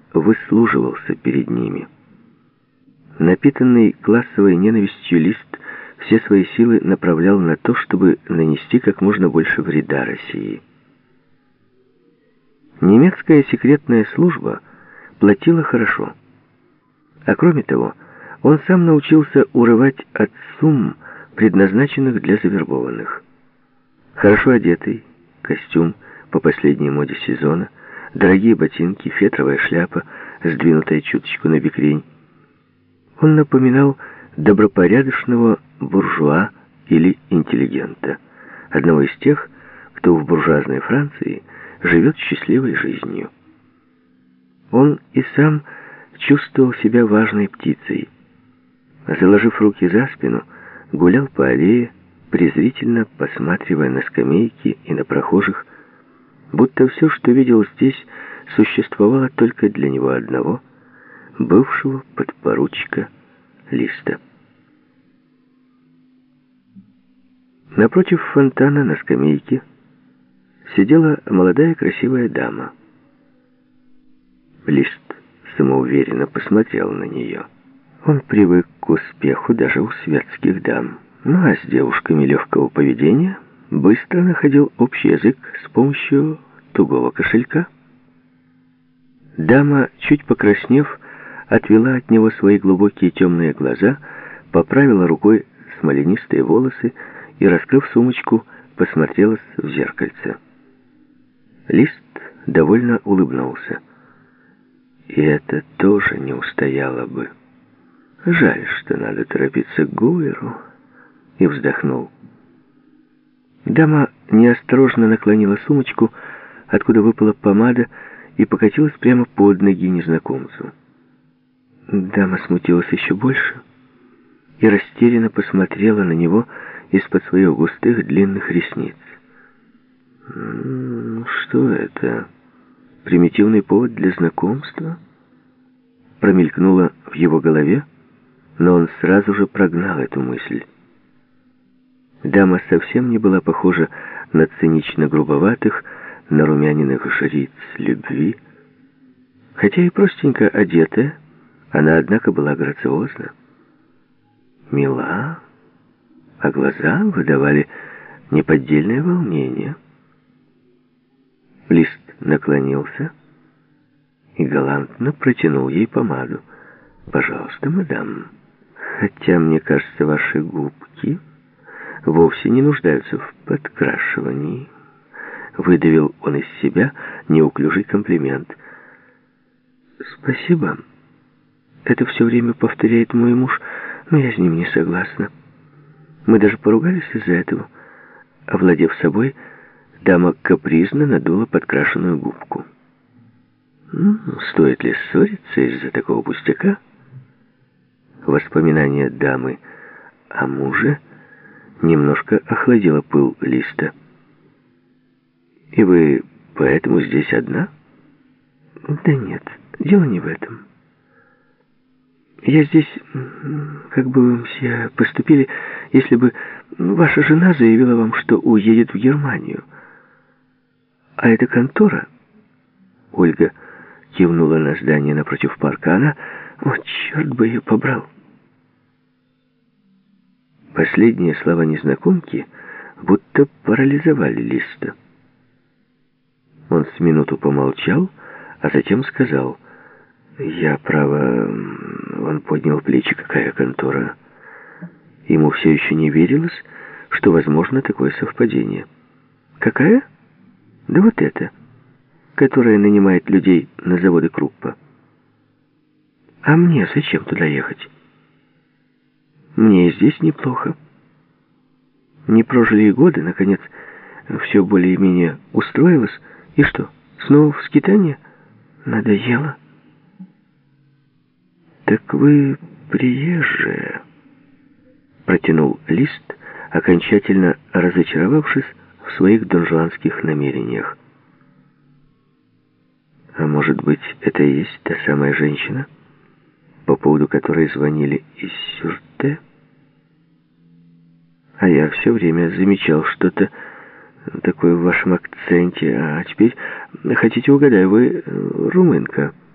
выслуживался перед ними. Напитанный классовой ненавистью Лист все свои силы направлял на то, чтобы нанести как можно больше вреда России. Немецкая секретная служба платила хорошо. А кроме того, он сам научился урывать от сумм, предназначенных для завербованных. Хорошо одетый, костюм по последней моде сезона, дорогие ботинки, фетровая шляпа, сдвинутая чуточку на бекрень. Он напоминал добропорядочного буржуа или интеллигента, одного из тех, кто в буржуазной Франции живет счастливой жизнью. Он и сам чувствовал себя важной птицей. Заложив руки за спину, гулял по аллее, презрительно посматривая на скамейки и на прохожих, будто все, что видел здесь, существовало только для него одного, бывшего подпоручика Листа. Напротив фонтана на скамейке сидела молодая красивая дама. Лист самоуверенно посмотрел на нее. Он привык к успеху даже у светских дам. Ну а с девушками легкого поведения быстро находил общий язык с помощью тугого кошелька. Дама, чуть покраснев, отвела от него свои глубокие темные глаза, поправила рукой смоленистые волосы и, раскрыв сумочку, посмотрелась в зеркальце. Лист довольно улыбнулся. И это тоже не устояло бы. Жаль, что надо торопиться к Гуэру. И вздохнул. Дама неосторожно наклонила сумочку, откуда выпала помада, и покатилась прямо под ноги незнакомцу. Дама смутилась еще больше и растерянно посмотрела на него из-под своих густых длинных ресниц. Что это? Примитивный повод для знакомства? Промелькнуло в его голове, но он сразу же прогнал эту мысль. Дама совсем не была похожа на цинично грубоватых, нарумяненных жриц любви. Хотя и простенько одетая, она, однако, была грациозна. Мила, а глаза выдавали неподдельное волнение. Лист наклонился и галантно протянул ей помаду. «Пожалуйста, мадам, хотя, мне кажется, ваши губки вовсе не нуждаются в подкрашивании». Выдавил он из себя неуклюжий комплимент. «Спасибо. Это все время повторяет мой муж, но я с ним не согласна. Мы даже поругались из-за этого». Овладев собой, дама капризно надула подкрашенную губку. Стоит ли ссориться из-за такого пустяка? Воспоминание дамы о муже немножко охладило пыл Листа. «И вы поэтому здесь одна?» «Да нет, дело не в этом. Я здесь, как бы вы, мсье, поступили, если бы ваша жена заявила вам, что уедет в Германию. А эта контора...» Ольга кивнула на здание напротив парка. Она... Вот черт бы ее побрал. Последние слова незнакомки будто парализовали Листа. Он с минуту помолчал, а затем сказал: «Я, право...» Он поднял плечи. «Какая контора?» Ему все еще не верилось, что возможно такое совпадение. «Какая?» «Да вот это, которая нанимает людей на заводы Круппа». «А мне зачем туда ехать? Мне и здесь неплохо. Не прожили и годы, наконец, все более-менее устроилось. И что, снова в скитание? Надоело». «Так вы приезжая», — протянул Лист, окончательно разочаровавшись в своих донжуанских намерениях. «А может быть, это и есть та самая женщина, по поводу которой звонили из Сюрте? А я все время замечал что-то такое в вашем акценте. А теперь, хотите угадать, вы румынка?»